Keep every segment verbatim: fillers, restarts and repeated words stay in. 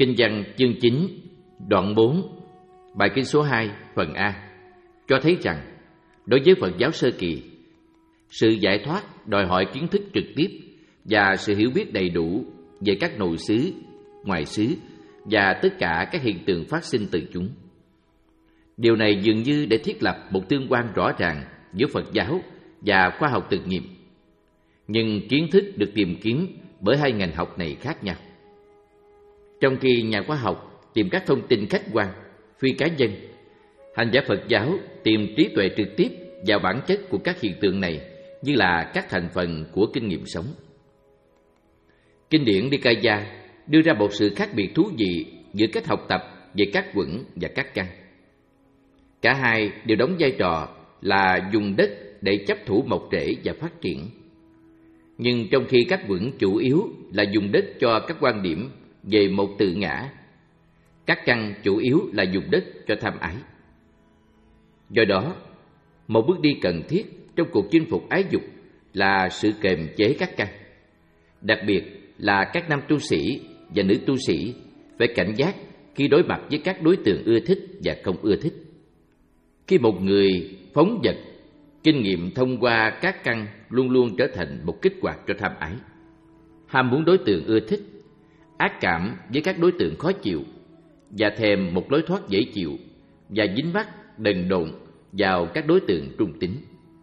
Kinh văn chương chín, đoạn bốn, bài kinh số hai, phần A, cho thấy rằng đối với Phật giáo sơ kỳ, sự giải thoát đòi hỏi kiến thức trực tiếp và sự hiểu biết đầy đủ về các nội xứ, ngoại xứ và tất cả các hiện tượng phát sinh từ chúng. Điều này dường như để thiết lập một tương quan rõ ràng giữa Phật giáo và khoa học thực nghiệm. Nhưng kiến thức được tìm kiếm bởi hai ngành học này khác nhau. Trong khi nhà khoa học tìm các thông tin khách quan, phi cá nhân, hành giả Phật giáo tìm trí tuệ trực tiếp vào bản chất của các hiện tượng này như là các thành phần của kinh nghiệm sống. Kinh điển Nikaya đưa ra một sự khác biệt thú vị giữa cách học tập về các quẩn và các căn. Cả hai đều đóng vai trò là dùng đất để chấp thủ mọc rễ và phát triển. Nhưng trong khi các quẩn chủ yếu là dùng đất cho các quan điểm về một tự ngã, các căn chủ yếu là dùng đất cho tham ái. Do đó, một bước đi cần thiết trong cuộc chinh phục ái dục là sự kiềm chế các căn. Đặc biệt là các nam tu sĩ và nữ tu sĩ phải cảnh giác khi đối mặt với các đối tượng ưa thích và không ưa thích. Khi một người phóng dật, kinh nghiệm thông qua các căn luôn luôn trở thành một kích hoạt cho tham ái. Ham muốn đối tượng ưa thích, ác cảm với các đối tượng khó chịu và thèm một lối thoát dễ chịu và dính mắc đần độn vào các đối tượng trung tín.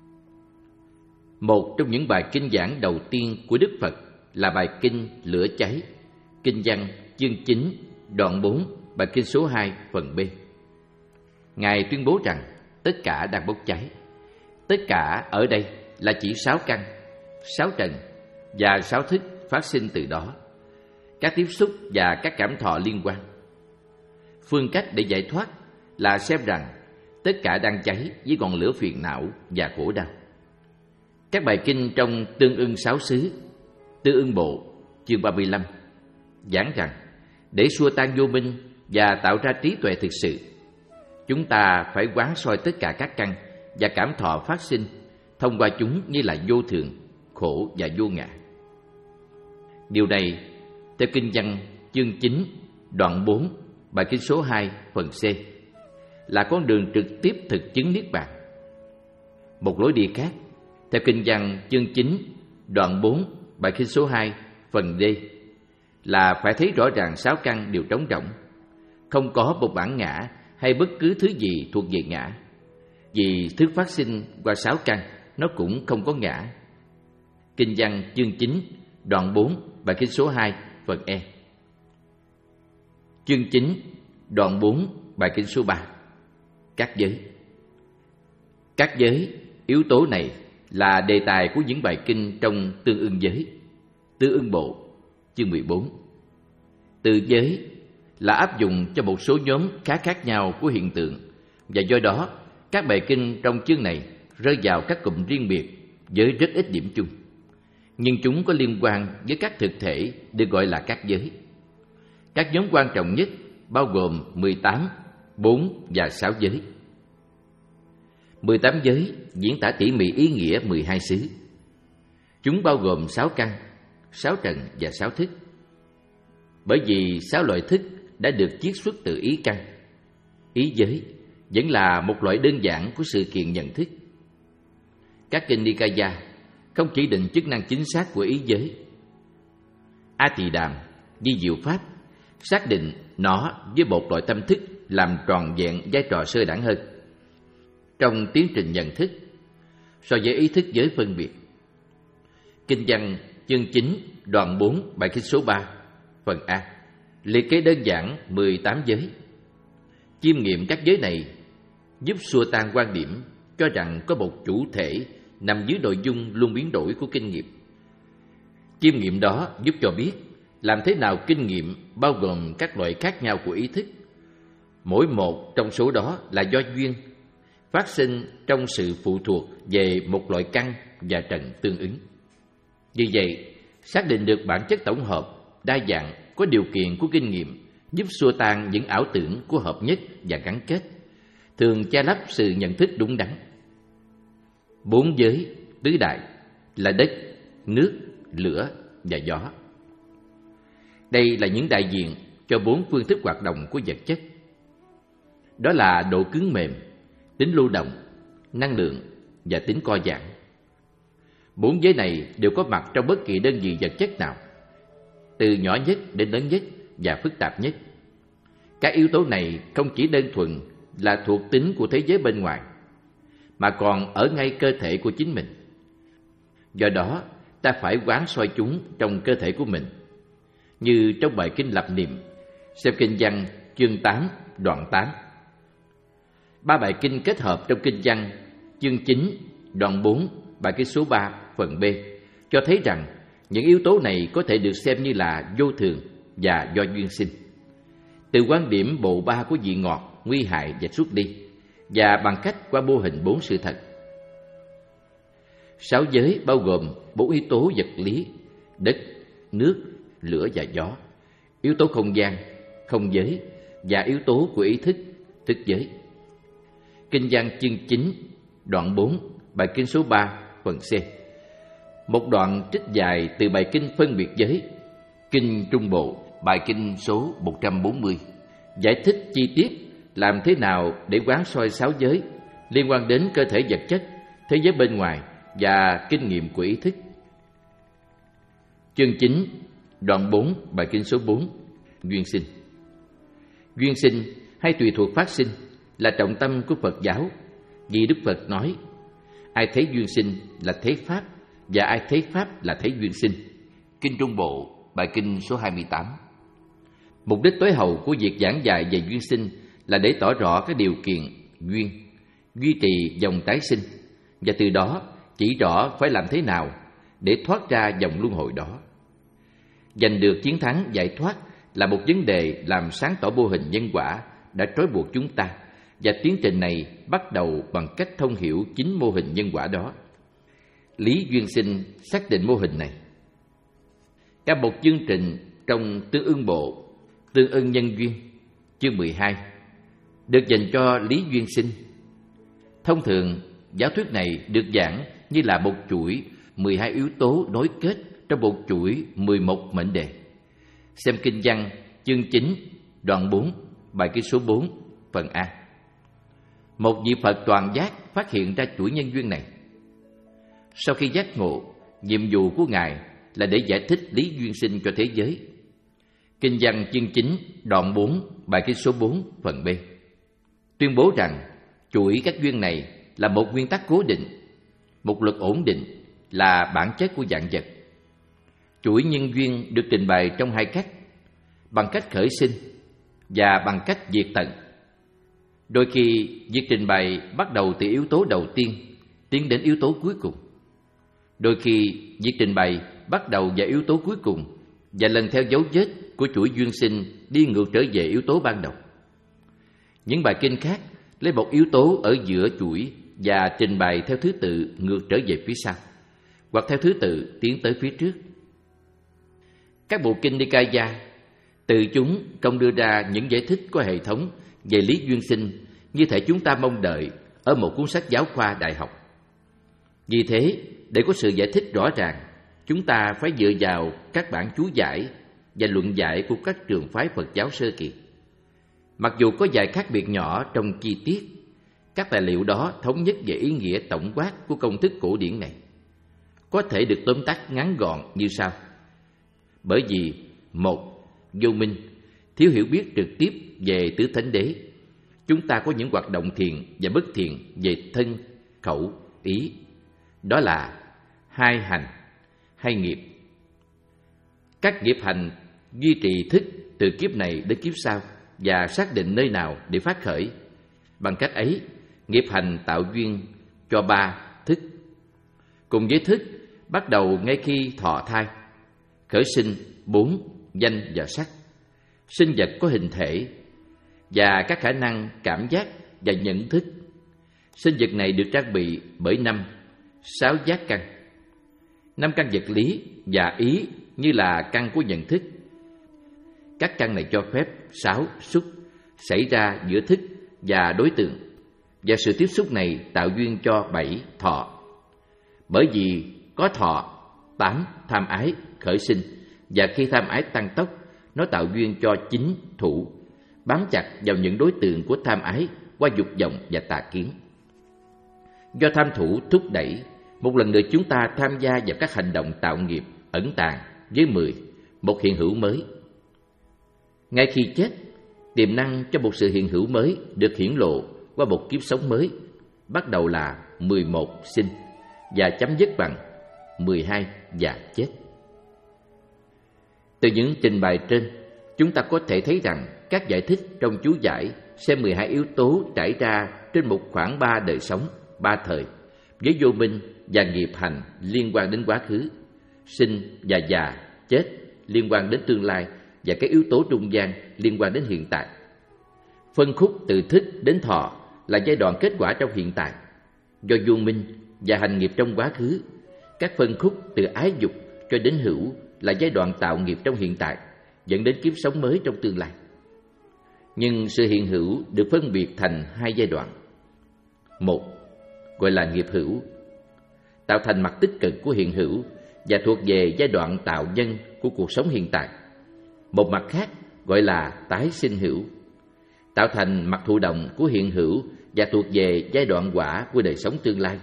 Một trong những bài kinh giảng đầu tiên của Đức Phật là bài kinh Lửa cháy, kinh văn chương chín, đoạn bốn, bài kinh số hai, phần B. Ngài tuyên bố rằng tất cả đang bốc cháy. Tất cả ở đây là chỉ sáu căn, sáu trần và sáu thức phát sinh từ đó, các tiếp xúc và các cảm thọ liên quan. Phương cách để giải thoát là xem rằng tất cả đang cháy với ngọn lửa phiền não và khổ đau. Các bài kinh trong Tương ưng sáu xứ, Tương ưng bộ, chương ba mươi lăm, giảng rằng để xua tan vô minh và tạo ra trí tuệ thực sự, chúng ta phải quán soi tất cả các căn và cảm thọ phát sinh thông qua chúng như là vô thường, khổ và vô ngã. Điều này, theo kinh văn chương chín, đoạn bốn, bài kinh số hai, phần C, là con đường trực tiếp thực chứng niết bàn. Một lối đi khác, theo kinh văn chương chín, đoạn bốn, bài kinh số hai, phần D, là phải thấy rõ ràng sáu căn đều trống rỗng, không có một bản ngã hay bất cứ thứ gì thuộc về ngã. Vì thức phát sinh qua sáu căn, nó cũng không có ngã. Kinh văn chương chín, đoạn bốn, bài kinh số hai, phần E. Chương chín, đoạn bốn, bài kinh số ba. Các giới. Các giới, yếu tố này là đề tài của những bài kinh trong Tương ưng giới, Tương ưng bộ, chương mười bốn. Từ giới là áp dụng cho một số nhóm khá khác nhau của hiện tượng, và do đó các bài kinh trong chương này rơi vào các cụm riêng biệt với rất ít điểm chung. Nhưng chúng có liên quan với các thực thể được gọi là các giới. Các nhóm quan trọng nhất bao gồm mười tám, bốn và sáu giới. mười tám giới diễn tả tỉ mỉ ý nghĩa mười hai xứ. Chúng bao gồm sáu căn, sáu trần và sáu thức. Bởi vì sáu loại thức đã được chiết xuất từ ý căn, ý giới vẫn là một loại đơn giản của sự kiện nhận thức. Các kinh Nikaya không chỉ định chức năng chính xác của ý giới. A Tỳ Đàm, Di Diệu Pháp xác định nó với một loại tâm thức làm tròn vẹn vai trò sơ đẳng hơn trong tiến trình nhận thức so với ý thức giới phân biệt. Kinh văn chương chín, đoạn bốn, bài kinh số ba, phần A, liệt kê đơn giản mười tám giới. Chiêm nghiệm các giới này giúp xua tan quan điểm cho rằng có một chủ thể nằm dưới nội dung luôn biến đổi của kinh nghiệm. Chiêm nghiệm đó giúp cho biết làm thế nào kinh nghiệm bao gồm các loại khác nhau của ý thức. Mỗi một trong số đó là do duyên, phát sinh trong sự phụ thuộc về một loại căn và trần tương ứng. Như vậy, xác định được bản chất tổng hợp, đa dạng, có điều kiện của kinh nghiệm giúp xua tan những ảo tưởng của hợp nhất và gắn kết, thường che lấp sự nhận thức đúng đắn. Bốn giới tứ đại là đất, nước, lửa và gió. Đây là những đại diện cho bốn phương thức hoạt động của vật chất. Đó là độ cứng mềm, tính lưu động, năng lượng và tính co giãn. Bốn giới này đều có mặt trong bất kỳ đơn vị vật chất nào, từ nhỏ nhất đến lớn nhất và phức tạp nhất. Các yếu tố này không chỉ đơn thuần là thuộc tính của thế giới bên ngoài, mà còn ở ngay cơ thể của chính mình. Do đó, ta phải quán soi chúng trong cơ thể của mình. Như trong bài kinh lập niệm, xem kinh văn chương tám, đoạn tám. Ba bài kinh kết hợp trong kinh văn chương chín, đoạn bốn, bài kinh số ba, phần B, cho thấy rằng những yếu tố này có thể được xem như là vô thường và do duyên sinh. Từ quan điểm bộ ba của vị ngọt, nguy hại và xuất ly, và bằng cách qua mô hình bốn sự thật. Sáu giới bao gồm bốn yếu tố vật lý: đất, nước, lửa và gió, yếu tố không gian, không giới, và yếu tố của ý thức, thức giới. Kinh văn chương chín, đoạn bốn, bài kinh số ba, phần C. Một đoạn trích dài từ bài kinh phân biệt giới, kinh Trung Bộ, bài kinh số một trăm bốn mươi, giải thích chi tiết làm thế nào để quán soi sáu giới liên quan đến cơ thể vật chất, thế giới bên ngoài và kinh nghiệm của ý thức. Chương chín, đoạn bốn, bài kinh số bốn, duyên sinh. Duyên sinh hay tùy thuộc phát sinh là trọng tâm của Phật giáo, vì Đức Phật nói: ai thấy duyên sinh là thấy pháp, và ai thấy pháp là thấy duyên sinh. Kinh Trung Bộ, bài kinh số hai mươi tám. Mục đích tối hậu của việc giảng dạy về duyên sinh là để tỏ rõ các điều kiện duyên, duy trì dòng tái sinh, và từ đó chỉ rõ phải làm thế nào để thoát ra dòng luân hồi đó. Giành được chiến thắng giải thoát là một vấn đề làm sáng tỏ mô hình nhân quả đã trói buộc chúng ta, và tiến trình này bắt đầu bằng cách thông hiểu chính mô hình nhân quả đó. Lý duyên sinh xác định mô hình này. Cả một chương trình trong Tương ưng bộ, Tương ưng nhân duyên, chương mười hai, được dành cho lý duyên sinh. Thông thường, giáo thuyết này được giảng như là một chuỗi mười hai yếu tố nối kết trong một chuỗi mười một mệnh đề. Xem kinh văn chương chín, đoạn bốn, bài kinh số bốn, phần A. Một vị Phật toàn giác phát hiện ra chuỗi nhân duyên này. Sau khi giác ngộ, nhiệm vụ của Ngài là để giải thích lý duyên sinh cho thế giới. Kinh văn chương chín, đoạn bốn, bài kinh số bốn, phần B, tuyên bố rằng chuỗi các duyên này là một nguyên tắc cố định, một luật ổn định, là bản chất của vạn vật. Chuỗi nhân duyên được trình bày trong hai cách: bằng cách khởi sinh và bằng cách diệt tận. Đôi khi, việc trình bày bắt đầu từ yếu tố đầu tiên tiến đến yếu tố cuối cùng. Đôi khi, việc trình bày bắt đầu vào yếu tố cuối cùng và lần theo dấu vết của chuỗi duyên sinh đi ngược trở về yếu tố ban đầu. Những bài kinh khác lấy một yếu tố ở giữa chuỗi và trình bày theo thứ tự ngược trở về phía sau, hoặc theo thứ tự tiến tới phía trước. Các bộ kinh Nikaya từ chúng không đưa ra những giải thích có hệ thống về lý duyên sinh như thể chúng ta mong đợi ở một cuốn sách giáo khoa đại học. Vì thế, để có sự giải thích rõ ràng, chúng ta phải dựa vào các bản chú giải và luận giải của các trường phái Phật giáo sơ kỳ. Mặc dù có vài khác biệt nhỏ trong chi tiết, các tài liệu đó thống nhất về ý nghĩa tổng quát của công thức cổ điển này. Có thể được tóm tắt ngắn gọn như sau. Bởi vì một, vô minh, thiếu hiểu biết trực tiếp về tứ thánh đế, chúng ta có những hoạt động thiện và bất thiện về thân, khẩu, ý. Đó là hai hành, hay nghiệp. Các nghiệp hành duy trì thức từ kiếp này đến kiếp sau và xác định nơi nào để phát khởi. Bằng cách ấy, nghiệp hành tạo duyên cho ba thức. Cùng với thức, bắt đầu ngay khi thọ thai, khởi sinh bốn danh và sắc, sinh vật có hình thể và các khả năng cảm giác và nhận thức. Sinh vật này được trang bị bởi năm, sáu giác căn. Năm căn vật lý và ý như là căn của nhận thức. Các căn này cho phép sáu xúc xảy ra giữa thức và đối tượng, và sự tiếp xúc này tạo duyên cho bảy thọ. Bởi vì có thọ, tám tham ái khởi sinh, và khi tham ái tăng tốc, nó tạo duyên cho chính thủ, bám chặt vào những đối tượng của tham ái qua dục vọng và tà kiến. Do tham thủ thúc đẩy, một lần nữa chúng ta tham gia vào các hành động tạo nghiệp ẩn tàng với mười, một hiện hữu mới. Ngay khi chết, tiềm năng cho một sự hiện hữu mới được hiển lộ qua một kiếp sống mới, bắt đầu là mười một sinh và chấm dứt bằng mười hai già chết. Từ những trình bày trên, chúng ta có thể thấy rằng các giải thích trong chú giải xem mười hai yếu tố trải ra trên một khoảng ba đời sống, ba thời, với vô minh và nghiệp hành liên quan đến quá khứ, sinh và già, chết liên quan đến tương lai, và các yếu tố trung gian liên quan đến hiện tại. Phân khúc từ thích đến thọ là giai đoạn kết quả trong hiện tại, do vô minh và hành nghiệp trong quá khứ. Các phân khúc từ ái dục cho đến hữu là giai đoạn tạo nghiệp trong hiện tại, dẫn đến kiếp sống mới trong tương lai. Nhưng sự hiện hữu được phân biệt thành hai giai đoạn. Một, gọi là nghiệp hữu, tạo thành mặt tích cực của hiện hữu và thuộc về giai đoạn tạo nhân của cuộc sống hiện tại. Một mặt khác gọi là tái sinh hữu, tạo thành mặt thụ động của hiện hữu và thuộc về giai đoạn quả của đời sống tương lai.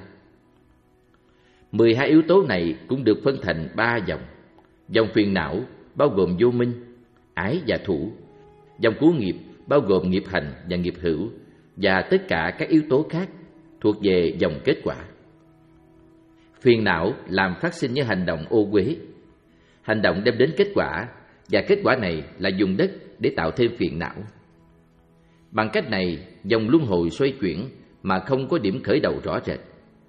Mười hai yếu tố này cũng được phân thành ba dòng. Dòng phiền não bao gồm vô minh, ái và thủ. Dòng cứu nghiệp bao gồm nghiệp hành và nghiệp hữu, và tất cả các yếu tố khác thuộc về dòng kết quả. Phiền não làm phát sinh những hành động ô uế. Hành động đem đến kết quả, và kết quả này là dùng đất để tạo thêm phiền não. Bằng cách này, dòng luân hồi xoay chuyển mà không có điểm khởi đầu rõ rệt.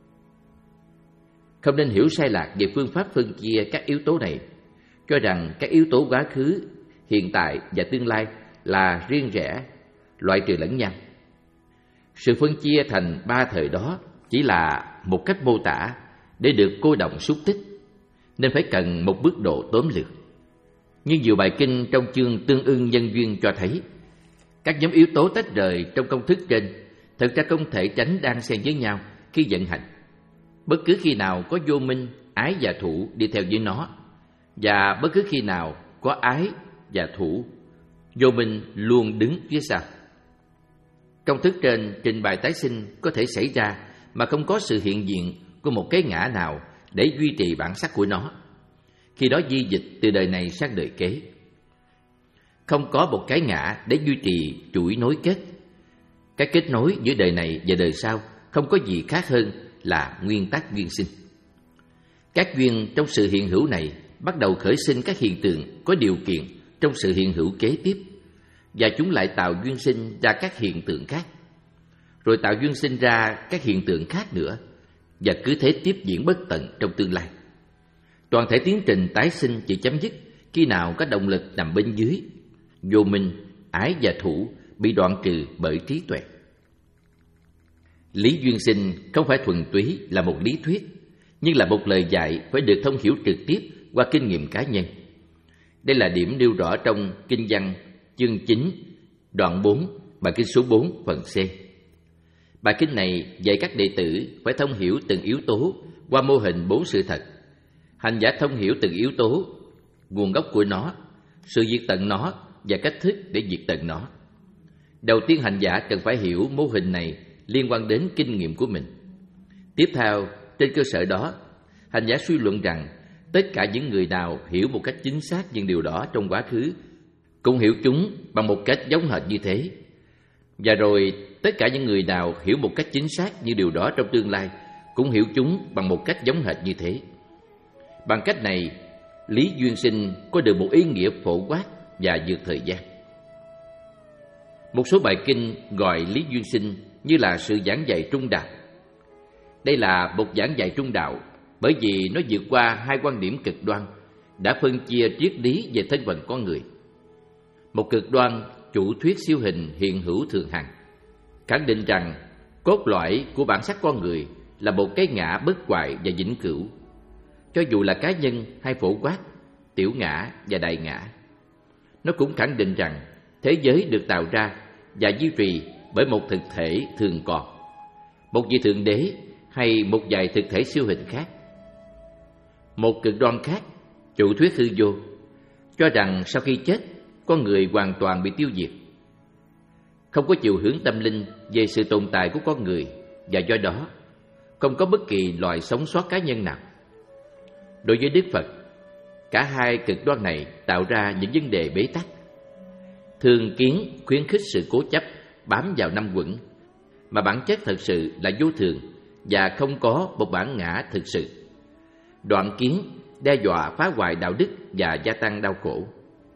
Không nên hiểu sai lạc về phương pháp phân chia các yếu tố này, cho rằng các yếu tố quá khứ, hiện tại và tương lai là riêng rẽ, loại trừ lẫn nhau. Sự phân chia thành ba thời đó chỉ là một cách mô tả để được cô đọng xúc tích, nên phải cần một bước độ tóm lược. Nhưng nhiều bài kinh trong chương tương ưng nhân duyên cho thấy các nhóm yếu tố tách rời trong công thức trên thực ra không thể tránh đan xen với nhau khi vận hành. Bất cứ khi nào có vô minh, ái và thủ đi theo với nó, và bất cứ khi nào có ái và thủ, vô minh luôn đứng phía sau. Công thức trên trình bày tái sinh có thể xảy ra mà không có sự hiện diện của một cái ngã nào để duy trì bản sắc của nó. Khi đó di dịch từ đời này sang đời kế. Không có một cái ngã để duy trì chuỗi nối kết. Cái kết nối giữa đời này và đời sau không có gì khác hơn là nguyên tắc duyên sinh. Các duyên trong sự hiện hữu này bắt đầu khởi sinh các hiện tượng có điều kiện trong sự hiện hữu kế tiếp, và chúng lại tạo duyên sinh ra các hiện tượng khác, rồi tạo duyên sinh ra các hiện tượng khác nữa, và cứ thế tiếp diễn bất tận trong tương lai. Toàn thể tiến trình tái sinh chỉ chấm dứt khi nào có động lực nằm bên dưới, vô minh, ái và thủ bị đoạn trừ bởi trí tuệ. Lý duyên sinh không phải thuần túy là một lý thuyết, nhưng là một lời dạy phải được thông hiểu trực tiếp qua kinh nghiệm cá nhân. Đây là điểm nêu rõ trong Kinh văn chương chín, đoạn bốn, bài kinh số bốn, phần C. Bài kinh này dạy các đệ tử phải thông hiểu từng yếu tố qua mô hình bốn sự thật. Hành giả thông hiểu từng yếu tố, nguồn gốc của nó, sự diệt tận nó và cách thức để diệt tận nó. Đầu tiên, hành giả cần phải hiểu mô hình này liên quan đến kinh nghiệm của mình. Tiếp theo, trên cơ sở đó, hành giả suy luận rằng tất cả những người nào hiểu một cách chính xác những điều đó trong quá khứ cũng hiểu chúng bằng một cách giống hệt như thế. Và rồi tất cả những người nào hiểu một cách chính xác như điều đó trong tương lai cũng hiểu chúng bằng một cách giống hệt như thế. Bằng cách này, lý duyên sinh có được một ý nghĩa phổ quát và vượt thời gian. Một số bài kinh gọi lý duyên sinh như là sự giảng dạy trung đạo. Đây là một giảng dạy trung đạo bởi vì nó vượt qua hai quan điểm cực đoan đã phân chia triết lý về thân phận con người. Một cực đoan chủ thuyết siêu hình hiện hữu thường hằng, khẳng định rằng cốt lõi của bản sắc con người là một cái ngã bất hoại và vĩnh cửu, cho dù là cá nhân hay phổ quát, tiểu ngã và đại ngã. Nó cũng khẳng định rằng thế giới được tạo ra và duy trì bởi một thực thể thường còn, một vị thượng đế hay một vài thực thể siêu hình khác. Một cực đoan khác, chủ thuyết hư vô, cho rằng sau khi chết, con người hoàn toàn bị tiêu diệt. Không có chiều hướng tâm linh về sự tồn tại của con người, và do đó không có bất kỳ loại sống sót cá nhân nào. Đối với Đức Phật, cả hai cực đoan này tạo ra những vấn đề bế tắc. Thường kiến khuyến khích sự cố chấp bám vào năm quẩn, mà bản chất thật sự là vô thường và không có một bản ngã thực sự. Đoạn kiến đe dọa phá hoại đạo đức và gia tăng đau khổ.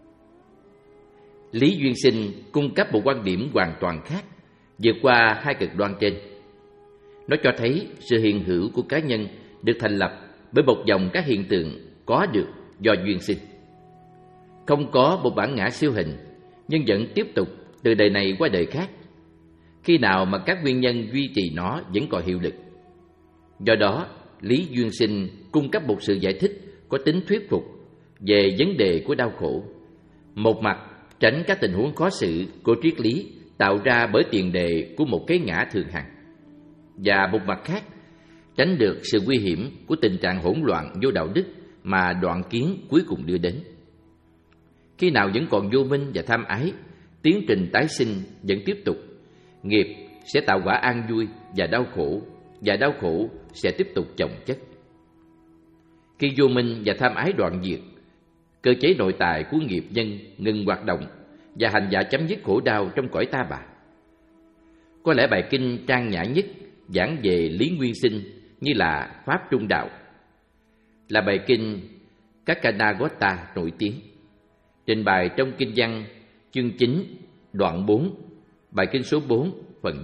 Lý Duyên Sinh cung cấp một quan điểm hoàn toàn khác, vượt qua hai cực đoan trên. Nó cho thấy sự hiện hữu của cá nhân được thành lập bởi một dòng các hiện tượng có được do duyên sinh. Không có một bản ngã siêu hình, nhưng vẫn tiếp tục từ đời này qua đời khác, khi nào mà các nguyên nhân duy trì nó vẫn còn hiệu lực. Do đó, Lý Duyên Sinh cung cấp một sự giải thích có tính thuyết phục về vấn đề của đau khổ. Một mặt, tránh các tình huống khó xử của triết lý tạo ra bởi tiền đề của một cái ngã thường hằng, và một mặt khác, tránh được sự nguy hiểm của tình trạng hỗn loạn vô đạo đức mà đoạn kiến cuối cùng đưa đến. Khi nào vẫn còn vô minh và tham ái, tiến trình tái sinh vẫn tiếp tục. Nghiệp sẽ tạo quả an vui và đau khổ, và đau khổ sẽ tiếp tục chồng chất. Khi vô minh và tham ái đoạn diệt, cơ chế nội tại của nghiệp nhân ngừng hoạt động và hành giả chấm dứt khổ đau trong cõi ta bà. Có lẽ bài kinh trang nhã nhất giảng về Lý Nguyên Sinh như là Pháp Trung Đạo, là bài kinh Kakanagotta nổi tiếng, trình bày trong kinh văn chương chín, đoạn bốn, bài kinh số bốn, phần D.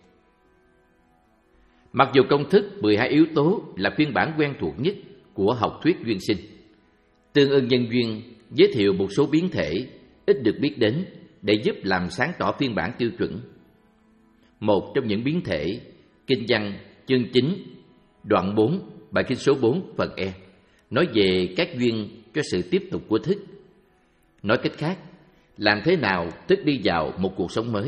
Mặc dù công thức mười hai yếu tố là phiên bản quen thuộc nhất của học thuyết duyên sinh, tương ưng nhân duyên giới thiệu một số biến thể ít được biết đến để giúp làm sáng tỏ phiên bản tiêu chuẩn. Một trong những biến thể, kinh văn chương chín, đoạn bốn, bài kinh số bốn, phần E, nói về các duyên cho sự tiếp tục của thức. Nói cách khác, làm thế nào thức đi vào một cuộc sống mới.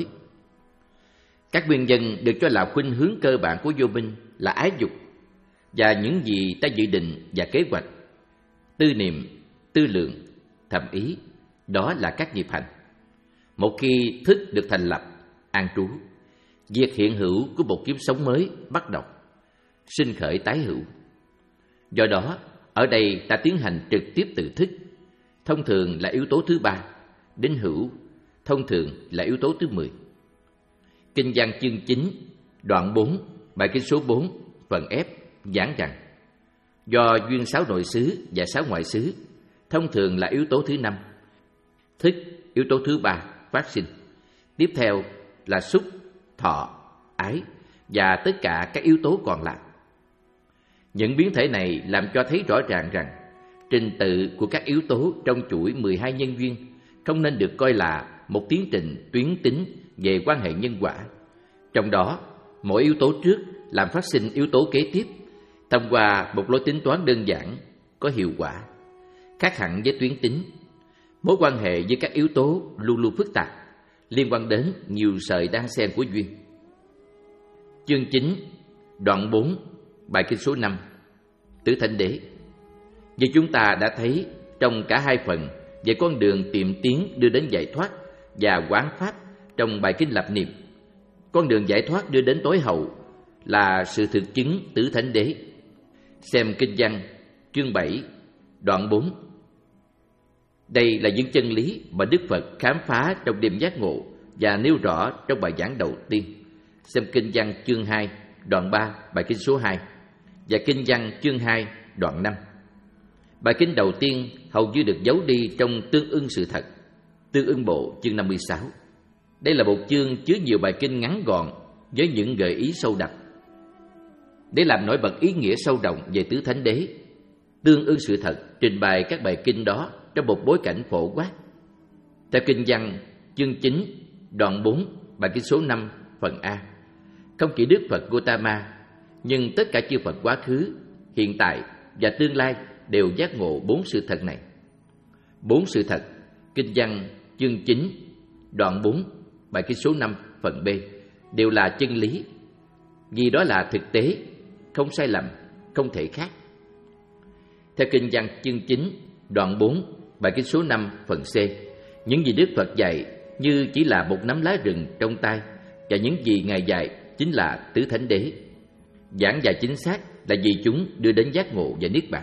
Các nguyên nhân được cho là khuynh hướng cơ bản của vô minh là ái dục và những gì ta dự định và kế hoạch, tư niệm, tư lượng, thầm ý, đó là các nghiệp hành. Một khi thức được thành lập, an trú, việc hiện hữu của một kiếp sống mới bắt đầu, sinh khởi tái hữu. Do đó, ở đây ta tiến hành trực tiếp từ thức, thông thường là yếu tố thứ ba, đến hữu, thông thường là yếu tố thứ mười. Kinh văn chương chín, đoạn bốn, bài kinh số bốn, phần F giảng rằng do duyên sáu nội xứ và sáu ngoại xứ, thông thường là yếu tố thứ năm, thức yếu tố thứ ba phát sinh. Tiếp theo là xúc, thọ, ái và tất cả các yếu tố còn lại. Những biến thể này làm cho thấy rõ ràng rằng trình tự của các yếu tố trong chuỗi mười hai nhân duyên không nên được coi là một tiến trình tuyến tính về quan hệ nhân quả. Trong đó, mỗi yếu tố trước làm phát sinh yếu tố kế tiếp thông qua một lối tính toán đơn giản, có hiệu quả. Khác hẳn với tuyến tính, mối quan hệ với các yếu tố luôn luôn phức tạp, liên quan đến nhiều sợi đan xen của duyên. Chương chín, đoạn bốn, bài kinh số năm, Tứ Thánh Đế. Như chúng ta đã thấy trong cả hai phần về con đường tiệm tiến đưa đến giải thoát và quán pháp trong bài kinh lập niệm, con đường giải thoát đưa đến tối hậu là sự thực chứng Tứ Thánh Đế. Xem kinh văn chương bảy, đoạn bốn. Đây là những chân lý mà Đức Phật khám phá trong đêm giác ngộ và nêu rõ trong bài giảng đầu tiên. Xem kinh văn chương hai, đoạn ba, bài kinh số hai và kinh văn chương hai, đoạn năm. Bài kinh đầu tiên hầu như được giấu đi trong Tương ưng sự thật, Tương ưng bộ chương năm mươi sáu. Đây là một chương chứa nhiều bài kinh ngắn gọn với những gợi ý sâu đậm. Để làm nổi bật ý nghĩa sâu rộng về Tứ Thánh Đế, Tương ưng sự thật trình bày các bài kinh đó trong một bối cảnh phổ quát. Theo kinh văn chương chín, đoạn bốn, bài kinh số năm, phần A, không chỉ Đức Phật Gautama, nhưng tất cả chư Phật quá khứ, hiện tại và tương lai đều giác ngộ bốn sự thật này. Bốn sự thật, kinh văn chương chín, đoạn bốn, bài kinh số năm, phần B, đều là chân lý, vì đó là thực tế, không sai lầm, không thể khác. Theo kinh văn chương chín, đoạn bốn, bài kinh số năm, phần C, Những gì Đức Phật dạy như chỉ là một nắm lá rừng trong tay, và những gì Ngài dạy chính là tứ thánh đế. Giảng dạy chính xác là vì chúng đưa đến giác ngộ và niết bàn.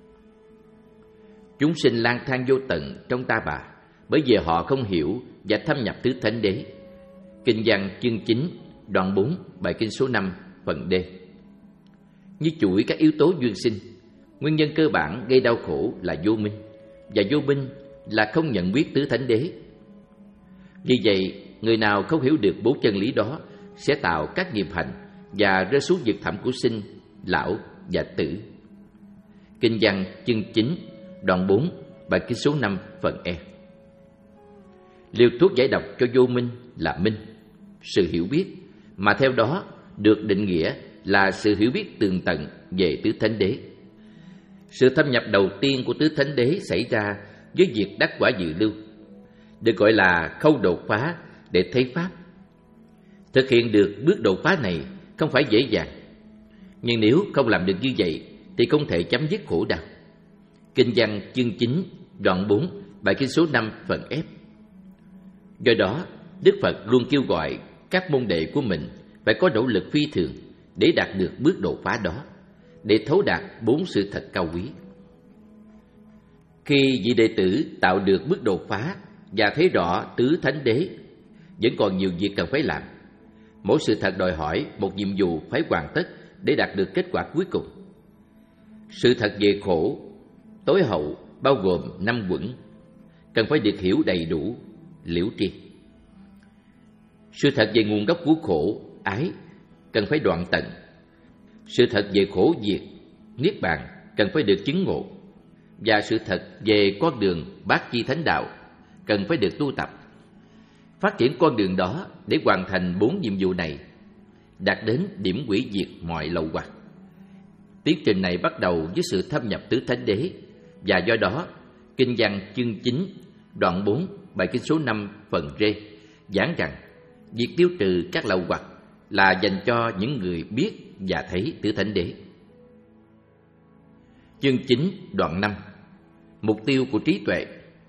Chúng sinh lang thang vô tận trong ta bà, bởi vì họ không hiểu và thâm nhập tứ thánh đế. Kinh văn chương chín, đoạn bốn, bài kinh số năm, phần D. Như chuỗi các yếu tố duyên sinh, nguyên nhân cơ bản gây đau khổ là vô minh, và vô minh là không nhận biết tứ thánh đế. Vì vậy, người nào không hiểu được bốn chân lý đó sẽ tạo các nghiệp hành và rơi xuống vực thẳm của sinh, lão và tử. Kinh văn chương chín, đoạn bốn, bài kinh số năm, phần E. Liều thuốc giải độc cho vô minh là minh, sự hiểu biết, mà theo đó được định nghĩa là sự hiểu biết tường tận về tứ thánh đế. Sự thâm nhập đầu tiên của tứ thánh đế xảy ra với việc đắc quả dự lưu, được gọi là khâu đột phá để thấy pháp. Thực hiện được bước đột phá này không phải dễ dàng, nhưng nếu không làm được như vậy thì không thể chấm dứt khổ đau. Kinh văn chương chín, đoạn bốn, bài kinh số năm, phần F. Do đó, Đức Phật luôn kêu gọi các môn đệ của mình phải có nỗ lực phi thường để đạt được bước đột phá đó, để thấu đạt bốn sự thật cao quý. Khi vị đệ tử tạo được bước đột phá và thấy rõ tứ thánh đế, vẫn còn nhiều việc cần phải làm. Mỗi sự thật đòi hỏi một nhiệm vụ phải hoàn tất để đạt được kết quả cuối cùng. Sự thật về khổ tối hậu bao gồm năm quẩn, cần phải được hiểu đầy đủ, liễu tri. Sự thật về nguồn gốc của khổ, ái, cần phải đoạn tận. Sự thật về khổ diệt, niết bàn, cần phải được chứng ngộ. Và sự thật về con đường bát chi thánh đạo cần phải được tu tập. Phát triển con đường đó để hoàn thành bốn nhiệm vụ này, đạt đến điểm hủy diệt mọi lậu hoặc. Tiến trình này bắt đầu với sự thâm nhập tứ thánh đế, và do đó kinh văn chương chín, đoạn bốn, bài kinh số năm, phần R giảng rằng việc tiêu trừ các lậu hoặc là dành cho những người biết và thấy tứ thánh đế. Chương chín, đoạn năm, mục tiêu của trí tuệ.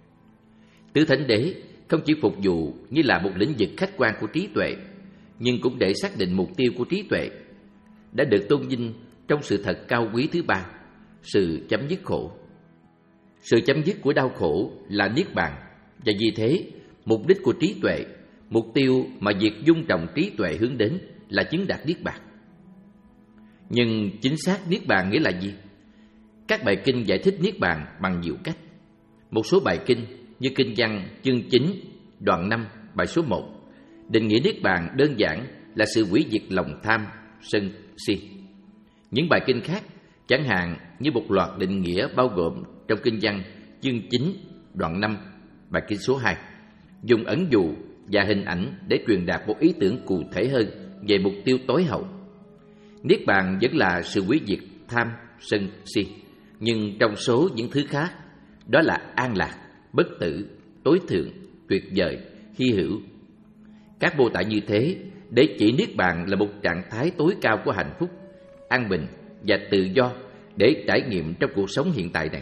Tứ thánh đế không chỉ phục vụ như là một lĩnh vực khách quan của trí tuệ, nhưng cũng để xác định mục tiêu của trí tuệ, đã được tôn vinh trong sự thật cao quý thứ ba, sự chấm dứt khổ. Sự chấm dứt của đau khổ là niết bàn, và vì thế, mục đích của trí tuệ, mục tiêu mà việc dung trồng trí tuệ hướng đến là chứng đạt niết bàn. Nhưng chính xác niết bàn nghĩa là gì? Các bài kinh giải thích niết bàn bằng nhiều cách. Một số bài kinh như kinh văn chương chín, đoạn năm, bài số một định nghĩa niết bàn đơn giản là sự hủy diệt lòng tham, sân, si. Những bài kinh khác, chẳng hạn như một loạt định nghĩa bao gồm trong kinh văn chương chín, đoạn năm, bài kinh số hai, dùng ẩn dụ và hình ảnh để truyền đạt một ý tưởng cụ thể hơn về mục tiêu tối hậu. Niết bàn vẫn là sự hủy diệt tham, sân, si, nhưng trong số những thứ khác, đó là an lạc, bất tử, tối thượng, tuyệt vời, hy hữu. Các mô tả như thế để chỉ niết bàn là một trạng thái tối cao của hạnh phúc, an bình và tự do để trải nghiệm trong cuộc sống hiện tại này.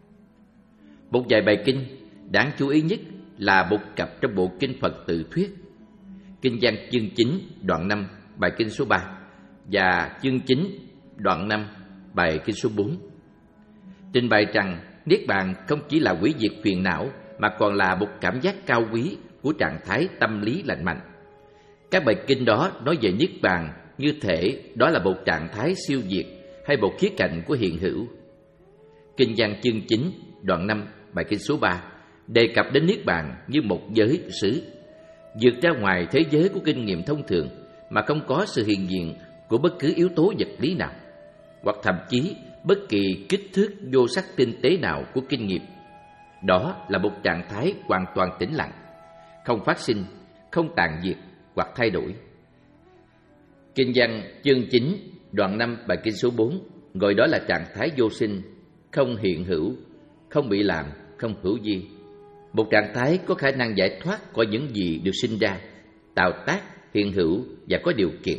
Một vài bài kinh đáng chú ý nhất là một cặp trong bộ kinh Phật Tự Thuyết, kinh văn chương chín, đoạn năm, bài kinh số ba và chương chín, đoạn năm, bài kinh số bốn. Trình bày rằng niết bàn không chỉ là hủy diệt phiền não mà còn là một cảm giác cao quý của trạng thái tâm lý lành mạnh. Các bài kinh đó nói về niết bàn như thể đó là một trạng thái siêu diệt hay một khía cạnh của hiện hữu. Kinh văn chương chín, đoạn năm, bài kinh số ba đề cập đến niết bàn như một giới xứ, vượt ra ngoài thế giới của kinh nghiệm thông thường mà không có sự hiện diện của bất cứ yếu tố vật lý nào, hoặc thậm chí bất kỳ kích thước vô sắc tinh tế nào của kinh nghiệm. Đó là một trạng thái hoàn toàn tĩnh lặng, không phát sinh, không tàn diệt hoặc thay đổi. Kinh văn chương chín, đoạn năm, bài kinh số bốn gọi đó là trạng thái vô sinh, không hiện hữu, không bị làm, không hữu vi. Một trạng thái có khả năng giải thoát khỏi những gì được sinh ra, tạo tác, hiện hữu và có điều kiện.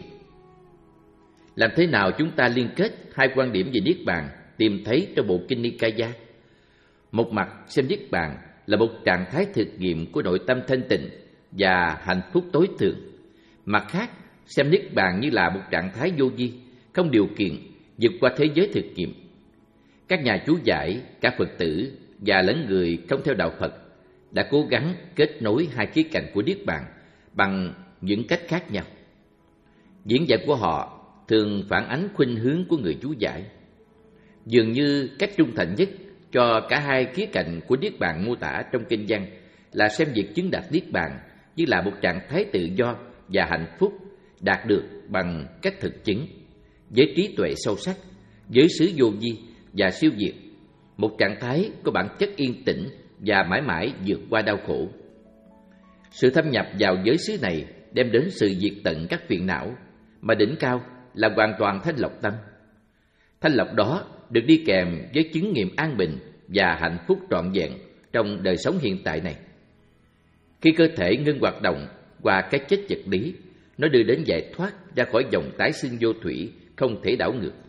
Làm thế nào chúng ta liên kết hai quan điểm về niết bàn tìm thấy trong bộ kinh Nikaya? Một mặt xem niết bàn là một trạng thái thực nghiệm của nội tâm thanh tịnh và hạnh phúc tối thượng. Mặt khác, xem niết bàn như là một trạng thái vô vi, không điều kiện, vượt qua thế giới thực nghiệm. Các nhà chú giải, các Phật tử và lẫn người không theo đạo Phật đã cố gắng kết nối hai khía cạnh của niết bàn bằng những cách khác nhau. Diễn giải của họ thường phản ánh khuynh hướng của người chú giải. Dường như cách trung thành nhất cho cả hai khía cạnh của niết bàn mô tả trong kinh văn là xem việc chứng đạt niết bàn như là một trạng thái tự do và hạnh phúc đạt được bằng cách thực chứng, với trí tuệ sâu sắc, với xứ vô vi và siêu diệt, một trạng thái có bản chất yên tĩnh và mãi mãi vượt qua đau khổ. Sự thâm nhập vào giới xứ này đem đến sự diệt tận các phiền não, mà đỉnh cao là hoàn toàn thanh lọc tâm. Thanh lọc đó được đi kèm với chứng nghiệm an bình và hạnh phúc trọn vẹn trong đời sống hiện tại này. Khi cơ thể ngưng hoạt động qua cái chết vật lý, nó đưa đến giải thoát ra khỏi dòng tái sinh vô thủy không thể đảo ngược.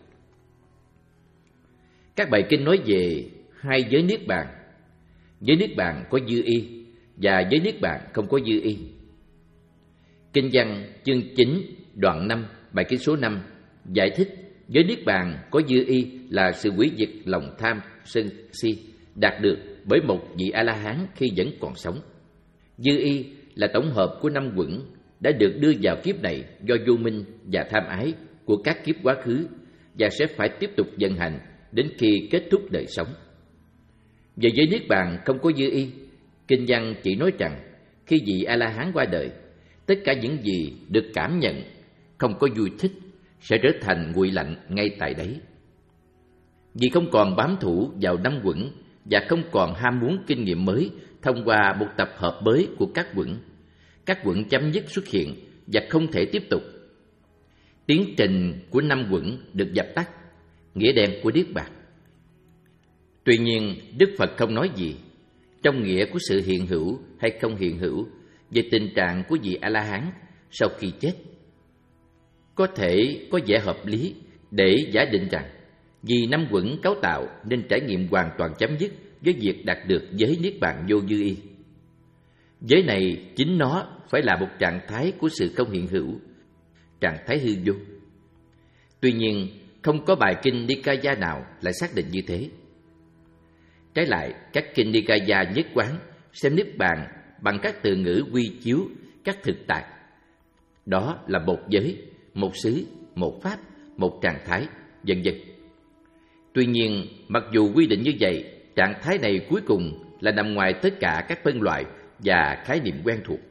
Các bài kinh nói về hai giới niết bàn. Giới niết bàn có dư y và giới niết bàn không có dư y. Kinh văn chương chín đoạn năm, bài kinh số năm giải thích giới niết bàn có dư y là sự hủy diệt lòng tham, sân, si đạt được bởi một vị A-la-hán khi vẫn còn sống. Dư y là tổng hợp của năm uẩn đã được đưa vào kiếp này do vô minh và tham ái của các kiếp quá khứ và sẽ phải tiếp tục vận hành đến khi kết thúc đời sống. Về giới niết bàn không có dư y, kinh văn chỉ nói rằng khi vị A-la-hán qua đời, tất cả những gì được cảm nhận không có vui thích sẽ trở thành nguội lạnh ngay tại đấy. Vì không còn bám thủ vào năm uẩn và không còn ham muốn kinh nghiệm mới thông qua một tập hợp mới của các uẩn, các uẩn chấm dứt xuất hiện và không thể tiếp tục. Tiến trình của năm uẩn được dập tắt, nghĩa đen của niết bàn. Tuy nhiên, Đức Phật không nói gì trong nghĩa của sự hiện hữu hay không hiện hữu về tình trạng của vị A-la-hán sau khi chết. Có thể có vẻ hợp lý để giả định rằng vì năm uẩn cấu tạo nên trải nghiệm hoàn toàn chấm dứt với việc đạt được giới niết bàn vô dư y. Giới này chính nó phải là một trạng thái của sự không hiện hữu, trạng thái hư vô. Tuy nhiên, không có bài kinh Nikaya nào lại xác định như thế. Trái lại, các kinh Nikaya nhất quán xem niết bàn bằng các từ ngữ quy chiếu các thực tại. Đó là một giới, một xứ, một pháp, một trạng thái, vân vân. Tuy nhiên, mặc dù quy định như vậy, trạng thái này cuối cùng là nằm ngoài tất cả các phân loại và khái niệm quen thuộc.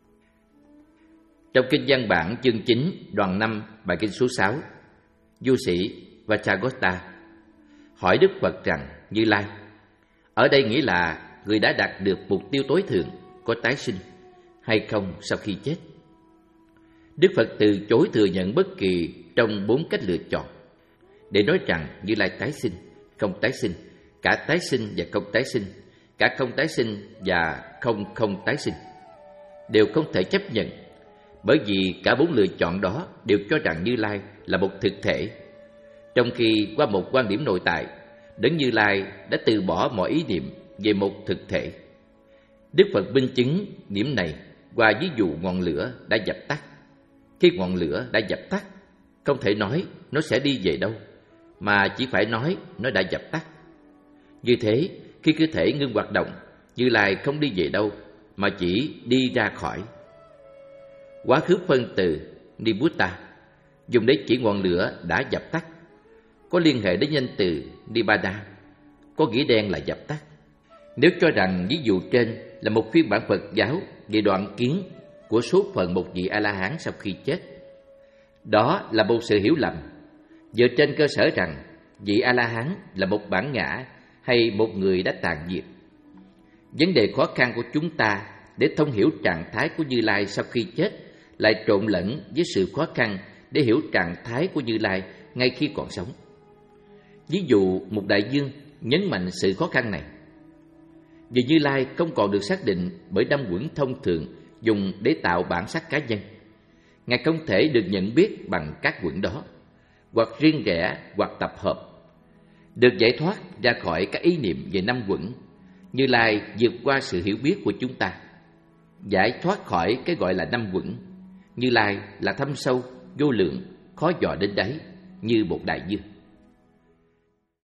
Trong kinh văn bản chương chín, đoạn năm, bài kinh số sáu, du sĩ Vacchagotta hỏi Đức Phật rằng: Như Lai, ở đây nghĩa là người đã đạt được mục tiêu tối thượng, có tái sinh hay không sau khi chết? Đức Phật từ chối thừa nhận bất kỳ trong bốn cách lựa chọn, để nói rằng Như Lai tái sinh, không tái sinh, cả tái sinh và không tái sinh, cả không tái sinh và không không tái sinh, đều không thể chấp nhận, bởi vì cả bốn lựa chọn đó đều cho rằng Như Lai là một thực thể, trong khi qua một quan điểm nội tại, Đấng Như Lai đã từ bỏ mọi ý niệm về một thực thể. Đức Phật minh chứng điểm này qua ví dụ ngọn lửa đã dập tắt. Khi ngọn lửa đã dập tắt, không thể nói nó sẽ đi về đâu, mà chỉ phải nói nó đã dập tắt. Như thế, khi cơ thể ngưng hoạt động, Như Lai không đi về đâu, mà chỉ đi ra khỏi. Quá khứ phân từ Nibbutta dùng để chỉ ngọn lửa đã dập tắt, có liên hệ đến danh từ Nibbana, có nghĩa đen là dập tắt. Nếu cho rằng ví dụ trên là một phiên bản Phật giáo về đoạn kiến của số phận một vị A-la-hán sau khi chết, đó là một sự hiểu lầm, dựa trên cơ sở rằng vị A-la-hán là một bản ngã hay một người đã tàn diệt. Vấn đề khó khăn của chúng ta để thông hiểu trạng thái của Như Lai sau khi chết lại trộn lẫn với sự khó khăn để hiểu trạng thái của Như Lai ngay khi còn sống. Ví dụ một đại dương nhấn mạnh sự khó khăn này. Vì Như Lai không còn được xác định bởi năm uẩn thông thường dùng để tạo bản sắc cá nhân. Ngài không thể được nhận biết bằng các uẩn đó, hoặc riêng rẽ hoặc tập hợp. Được giải thoát ra khỏi các ý niệm về năm uẩn Như Lai vượt qua sự hiểu biết của chúng ta, giải thoát khỏi cái gọi là năm quẩn. Như Lai là thâm sâu, vô lượng, khó dò đến đáy, như một đại dương.